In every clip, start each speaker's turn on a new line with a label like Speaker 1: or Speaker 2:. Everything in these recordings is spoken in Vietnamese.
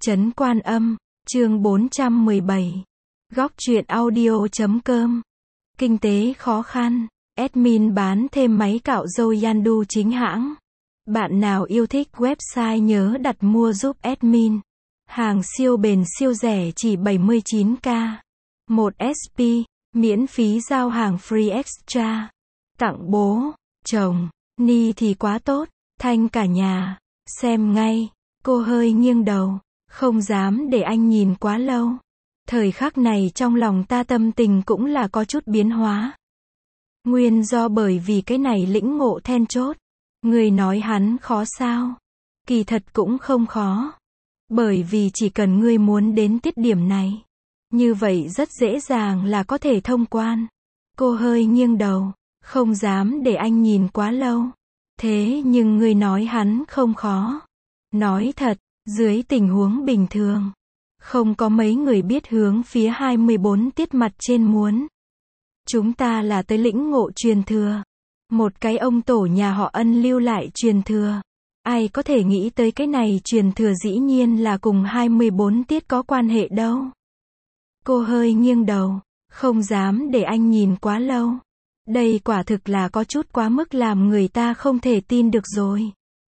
Speaker 1: Trấn Quan Âm, chương 417. Góc truyện audio.com. Kinh tế khó khăn. Admin bán thêm máy cạo râu Yandu chính hãng. Bạn nào yêu thích website nhớ đặt mua giúp admin. Hàng siêu bền siêu rẻ chỉ 79k. 1 SP, miễn phí giao hàng free extra. Tặng bố, chồng, Ni thì quá tốt, thanh cả nhà. Xem ngay, cô hơi nghiêng đầu. Không dám để anh nhìn quá lâu. Thời khắc này trong lòng ta tâm tình cũng là có chút biến hóa. Nguyên do bởi vì cái này lĩnh ngộ then chốt. Người nói hắn khó sao? Kỳ thật cũng không khó. Bởi vì chỉ cần ngươi muốn đến tiết điểm này. Như vậy rất dễ dàng là có thể thông quan. Cô hơi nghiêng đầu. Không dám để anh nhìn quá lâu. Thế nhưng ngươi nói hắn không khó. Nói thật. Dưới tình huống bình thường, không có mấy người biết hướng phía 24 tiết mặt trên muốn. Chúng ta là tới lĩnh ngộ truyền thừa. Một cái ông tổ nhà họ Ân lưu lại truyền thừa. Ai có thể nghĩ tới cái này truyền thừa dĩ nhiên là cùng 24 tiết có quan hệ đâu. Cô hơi nghiêng đầu, không dám để anh nhìn quá lâu. Đây quả thực là có chút quá mức làm người ta không thể tin được rồi.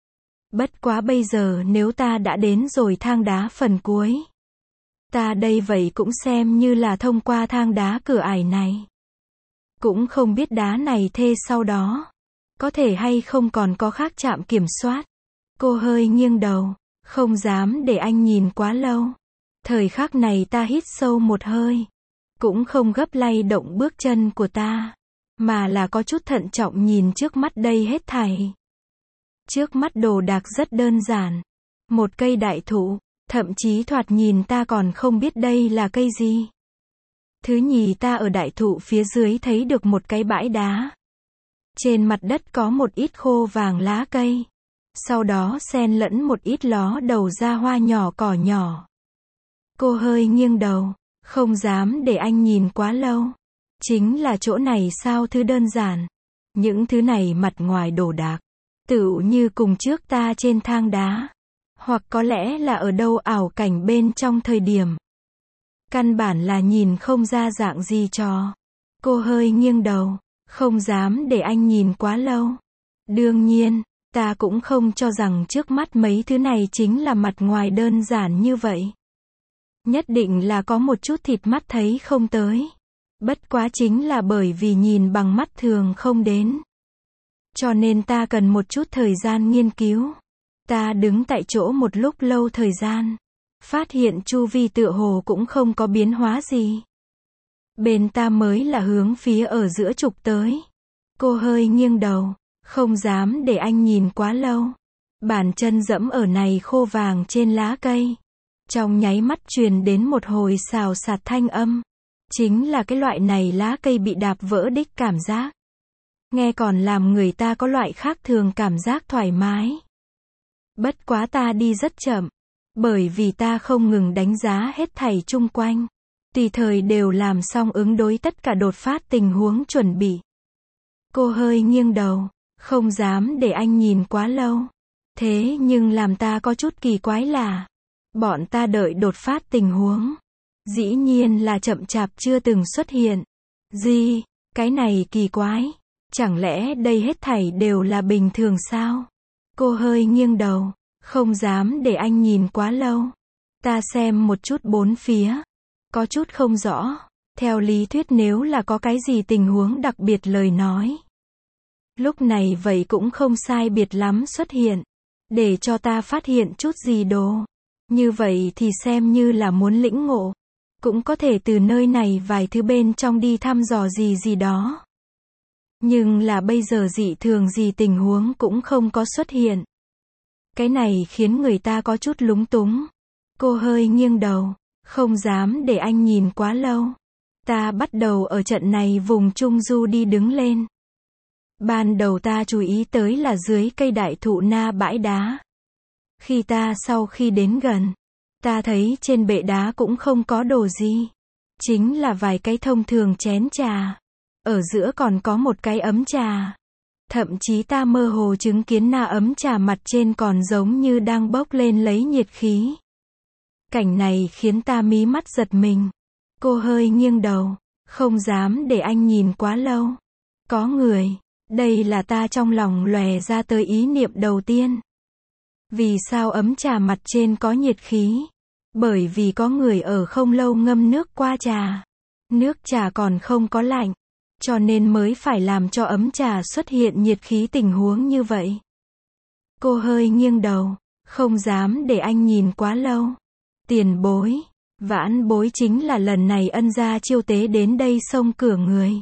Speaker 1: Bất quá bây giờ nếu ta đã đến rồi thang đá phần cuối. Ta đây vậy cũng xem như là thông qua thang đá cửa ải này. Cũng không biết đá này thê sau đó. Có thể hay không còn có khác trạm kiểm soát. Cô hơi nghiêng đầu. Không dám để anh nhìn quá lâu. Thời khắc này ta hít sâu một hơi. Cũng không gấp lay động bước chân của ta. Mà là có chút thận trọng nhìn trước mắt đây hết thảy. Trước mắt đồ đạc rất đơn giản. Một cây đại thụ, thậm chí thoạt nhìn ta còn không biết đây là cây gì. Thứ nhì ta ở đại thụ phía dưới thấy được một cái bãi đá. Trên mặt đất có một ít khô vàng lá cây. Sau đó xen lẫn một ít ló đầu ra hoa nhỏ cỏ nhỏ. Cô hơi nghiêng đầu, không dám để anh nhìn quá lâu. Chính là chỗ này sao thứ đơn giản. Những thứ này mặt ngoài đồ đạc. Tựu như cùng trước ta trên thang đá. Hoặc có lẽ là ở đâu ảo cảnh bên trong thời điểm. Căn bản là nhìn không ra dạng gì cho. Cô hơi nghiêng đầu. Không dám để anh nhìn quá lâu. Đương nhiên, ta cũng không cho rằng trước mắt mấy thứ này chính là mặt ngoài đơn giản như vậy. Nhất định là có một chút thịt mắt thấy không tới. Bất quá chính là bởi vì nhìn bằng mắt thường không đến. Cho nên ta cần một chút thời gian nghiên cứu. Ta đứng tại chỗ một lúc lâu thời gian. Phát hiện chu vi tựa hồ cũng không có biến hóa gì. Bên ta mới là hướng phía ở giữa trục tới. Cô hơi nghiêng đầu. Không dám để anh nhìn quá lâu. Bàn chân dẫm ở này khô vàng trên lá cây. Trong nháy mắt truyền đến một hồi xào xạc thanh âm. Chính là cái loại này lá cây bị đạp vỡ đích cảm giác. Nghe còn làm người ta có loại khác thường cảm giác thoải mái. Bất quá ta đi rất chậm. Bởi vì ta không ngừng đánh giá hết thảy chung quanh. Tùy thời đều làm xong ứng đối tất cả đột phát tình huống chuẩn bị. Cô hơi nghiêng đầu. Không dám để anh nhìn quá lâu. Thế nhưng làm ta có chút kỳ quái là. Bọn ta đợi đột phát tình huống. Dĩ nhiên là chậm chạp chưa từng xuất hiện. Gì? Cái này kỳ quái. Chẳng lẽ đây hết thảy đều là bình thường sao? Cô hơi nghiêng đầu. Không dám để anh nhìn quá lâu. Ta xem một chút bốn phía. Có chút không rõ. Theo lý thuyết nếu là có cái gì tình huống đặc biệt lời nói. Lúc này vậy cũng không sai biệt lắm xuất hiện. Để cho ta phát hiện chút gì đồ. Như vậy thì xem như là muốn lĩnh ngộ. Cũng có thể từ nơi này vài thứ bên trong đi thăm dò gì đó. Nhưng là bây giờ dị thường gì tình huống cũng không có xuất hiện. Cái này khiến người ta có chút lúng túng. Cô hơi nghiêng đầu. Không dám để anh nhìn quá lâu. Ta bắt đầu ở trận này vùng Trung Du đi đứng lên. Ban đầu ta chú ý tới là dưới cây đại thụ na bãi đá. Khi ta sau khi đến gần. Ta thấy trên bệ đá cũng không có đồ gì. Chính là vài cái thông thường chén trà. Ở giữa còn có một cái ấm trà. Thậm chí ta mơ hồ chứng kiến na ấm trà mặt trên còn giống như đang bốc lên lấy nhiệt khí. Cảnh này khiến ta mí mắt giật mình. Cô hơi nghiêng đầu, không dám để anh nhìn quá lâu. Có người, đây là ta trong lòng lòe ra tới ý niệm đầu tiên. Vì sao ấm trà mặt trên có nhiệt khí? Bởi vì có người ở không lâu ngâm nước qua trà. Nước trà còn không có lạnh, cho nên mới phải làm cho ấm trà xuất hiện nhiệt khí tình huống như vậy. Cô hơi nghiêng đầu, không dám để anh nhìn quá lâu. Tiền bối, vãn bối chính là lần này ân gia chiêu tế đến đây xông cửa người.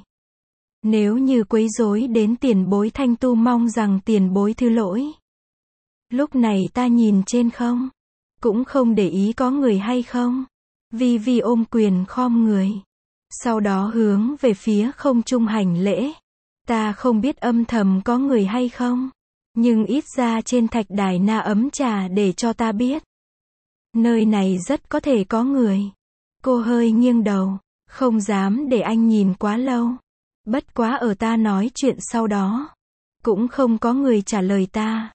Speaker 1: Nếu như quấy rối đến tiền bối thanh tu mong rằng tiền bối thứ lỗi. Lúc này ta nhìn trên không, cũng không để ý có người hay không. Vi Vi ôm quyền khom người, sau đó hướng về phía không trung hành lễ. Ta không biết âm thầm có người hay không, nhưng ít ra trên thạch đài na ấm trà để cho ta biết. Nơi này rất có thể có người. Cô hơi nghiêng đầu, không dám để anh nhìn quá lâu. Bất quá ở ta nói chuyện sau đó, cũng không có người trả lời ta.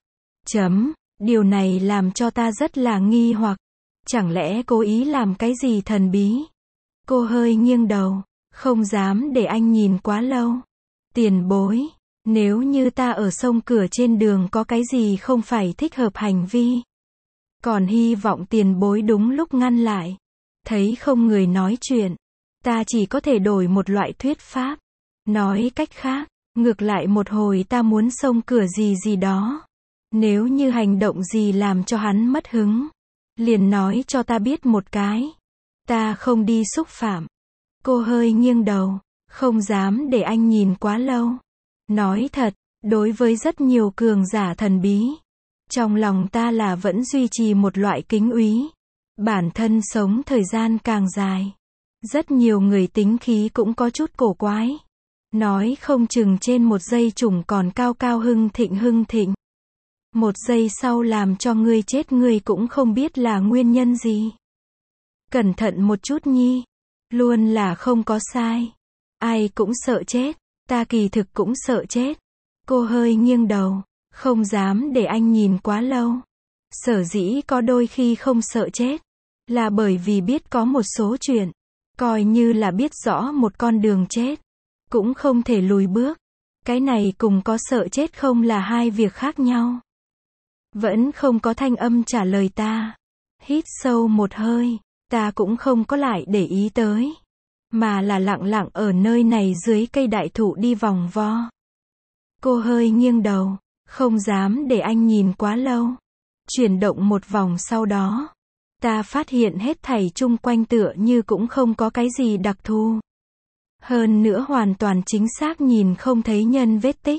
Speaker 1: Điều này làm cho ta rất là nghi hoặc. Chẳng lẽ cố ý làm cái gì thần bí? Cô hơi nghiêng đầu, không dám để anh nhìn quá lâu. Tiền bối, nếu như ta ở sông cửa trên đường có cái gì không phải thích hợp hành vi, còn hy vọng tiền bối đúng lúc ngăn lại. Thấy không người nói chuyện, ta chỉ có thể đổi một loại thuyết pháp. Nói cách khác, ngược lại một hồi ta muốn xông cửa gì gì đó. Nếu như hành động gì làm cho hắn mất hứng, liền nói cho ta biết một cái. Ta không đi xúc phạm. Cô hơi nghiêng đầu, không dám để anh nhìn quá lâu. Nói thật, đối với rất nhiều cường giả thần bí, trong lòng ta là vẫn duy trì một loại kính úy. Bản thân sống thời gian càng dài, rất nhiều người tính khí cũng có chút cổ quái. Nói không chừng trên một giây trùng còn cao cao hưng thịnh. Một giây sau làm cho ngươi chết ngươi cũng không biết là nguyên nhân gì. Cẩn thận một chút nhi. Luôn là không có sai. Ai cũng sợ chết. Ta kỳ thực cũng sợ chết. Cô hơi nghiêng đầu, không dám để anh nhìn quá lâu. Sở dĩ có đôi khi không sợ chết, là bởi vì biết có một số chuyện, coi như là biết rõ một con đường chết, cũng không thể lùi bước. Cái này cùng có sợ chết không là hai việc khác nhau. Vẫn không có thanh âm trả lời ta. Hít sâu một hơi, ta cũng không có lại để ý tới, mà là lặng lặng ở nơi này dưới cây đại thụ đi vòng vo. Cô hơi nghiêng đầu, không dám để anh nhìn quá lâu. Chuyển động một vòng sau đó, ta phát hiện hết thảy chung quanh tựa như cũng không có cái gì đặc thù. Hơn nữa hoàn toàn chính xác nhìn không thấy nhân vết tích.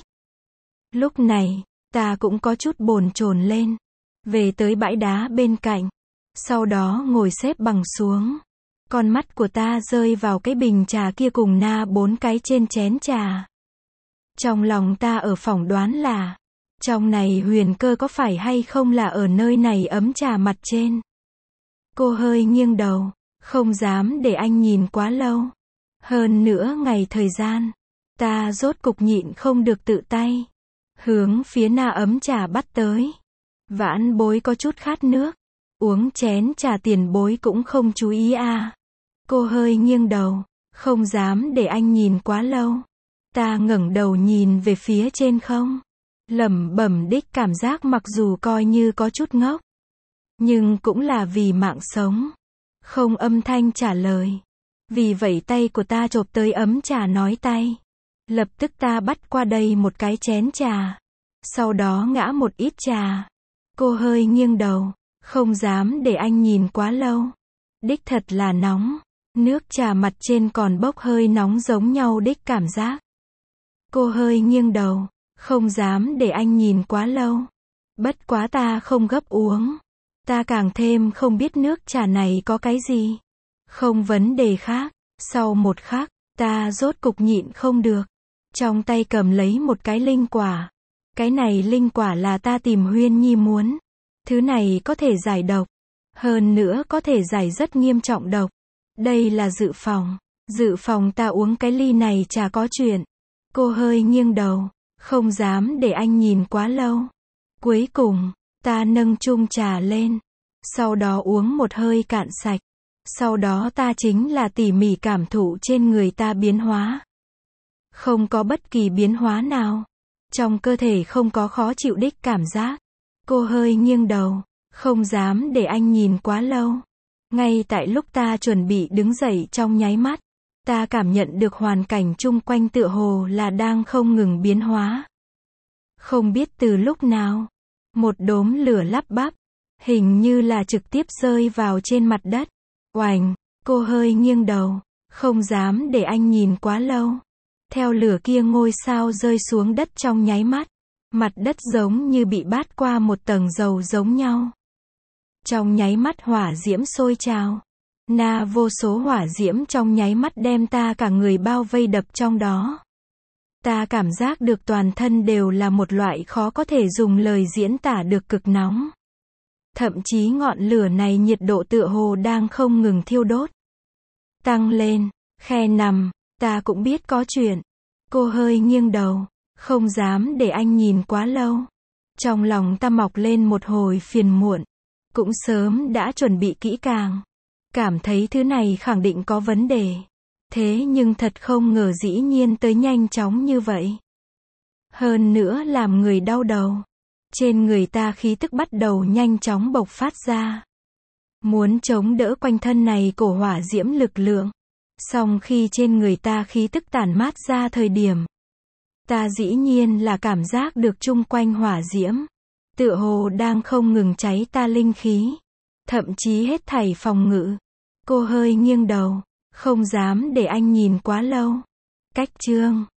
Speaker 1: Lúc này, ta cũng có chút bồn chồn lên. Về tới bãi đá bên cạnh. Sau đó ngồi xếp bằng xuống. Con mắt của ta rơi vào cái bình trà kia cùng na 4 cái trên chén trà. Trong lòng ta ở phỏng đoán là, trong này huyền cơ có phải hay không là ở nơi này ấm trà mặt trên. Cô hơi nghiêng đầu, không dám để anh nhìn quá lâu. Hơn nữa ngày thời gian, ta rốt cục nhịn không được tự tay. Hướng phía na ấm trà bắt tới. Vãn bối có chút khát nước. Uống chén trà tiền bối cũng không chú ý à. Cô hơi nghiêng đầu, không dám để anh nhìn quá lâu. Ta ngẩng đầu nhìn về phía trên không. Lẩm bẩm đích cảm giác mặc dù coi như có chút ngốc, nhưng cũng là vì mạng sống. Không âm thanh trả lời. Vì vậy tay của ta chộp tới ấm trà nói tay. Lập tức ta bắt qua đây một cái chén trà. Sau đó ngã một ít trà. Cô hơi nghiêng đầu, không dám để anh nhìn quá lâu. Đích thật là nóng. Nước trà mặt trên còn bốc hơi nóng giống nhau đích cảm giác. Cô hơi nghiêng đầu, không dám để anh nhìn quá lâu. Bất quá ta không gấp uống. Ta càng thêm không biết nước trà này có cái gì. Không vấn đề khác. Sau một khắc, ta rốt cục nhịn không được. Trong tay cầm lấy một cái linh quả. Cái này linh quả là ta tìm Huyên Nhi muốn. Thứ này có thể giải độc. Hơn nữa có thể giải rất nghiêm trọng độc. Đây là dự phòng. Dự phòng ta uống cái ly này chả có chuyện. Cô hơi nghiêng đầu, không dám để anh nhìn quá lâu. Cuối cùng, ta nâng chung trà lên. Sau đó uống một hơi cạn sạch. Sau đó ta chính là tỉ mỉ cảm thụ trên người ta biến hóa. Không có bất kỳ biến hóa nào. Trong cơ thể không có khó chịu đích cảm giác. Cô hơi nghiêng đầu, không dám để anh nhìn quá lâu. Ngay tại lúc ta chuẩn bị đứng dậy trong nháy mắt, ta cảm nhận được hoàn cảnh chung quanh tựa hồ là đang không ngừng biến hóa. Không biết từ lúc nào, một đốm lửa lắp bắp, hình như là trực tiếp rơi vào trên mặt đất. Oành, cô hơi nghiêng đầu, không dám để anh nhìn quá lâu. Theo lửa kia ngôi sao rơi xuống đất trong nháy mắt, mặt đất giống như bị bát qua một tầng dầu giống nhau. Trong nháy mắt hỏa diễm sôi trào. Vô số hỏa diễm trong nháy mắt đem ta cả người bao vây đập trong đó. Ta cảm giác được toàn thân đều là một loại khó có thể dùng lời diễn tả được cực nóng. Thậm chí ngọn lửa này nhiệt độ tựa hồ đang không ngừng thiêu đốt. Tăng lên, khe nằm, ta cũng biết có chuyện. Cô hơi nghiêng đầu, không dám để anh nhìn quá lâu. Trong lòng ta mọc lên một hồi phiền muộn. Cũng sớm đã chuẩn bị kỹ càng. Cảm thấy thứ này khẳng định có vấn đề. Thế nhưng thật không ngờ dĩ nhiên tới nhanh chóng như vậy. Hơn nữa làm người đau đầu. Trên người ta khí tức bắt đầu nhanh chóng bộc phát ra. Muốn chống đỡ quanh thân này cổ hỏa diễm lực lượng. Song khi trên người ta khí tức tản mát ra thời điểm, ta dĩ nhiên là cảm giác được chung quanh hỏa diễm. Tựa hồ đang không ngừng cháy ta linh khí. Thậm chí hết thảy phòng ngự. Cô hơi nghiêng đầu, không dám để anh nhìn quá lâu. Cách chương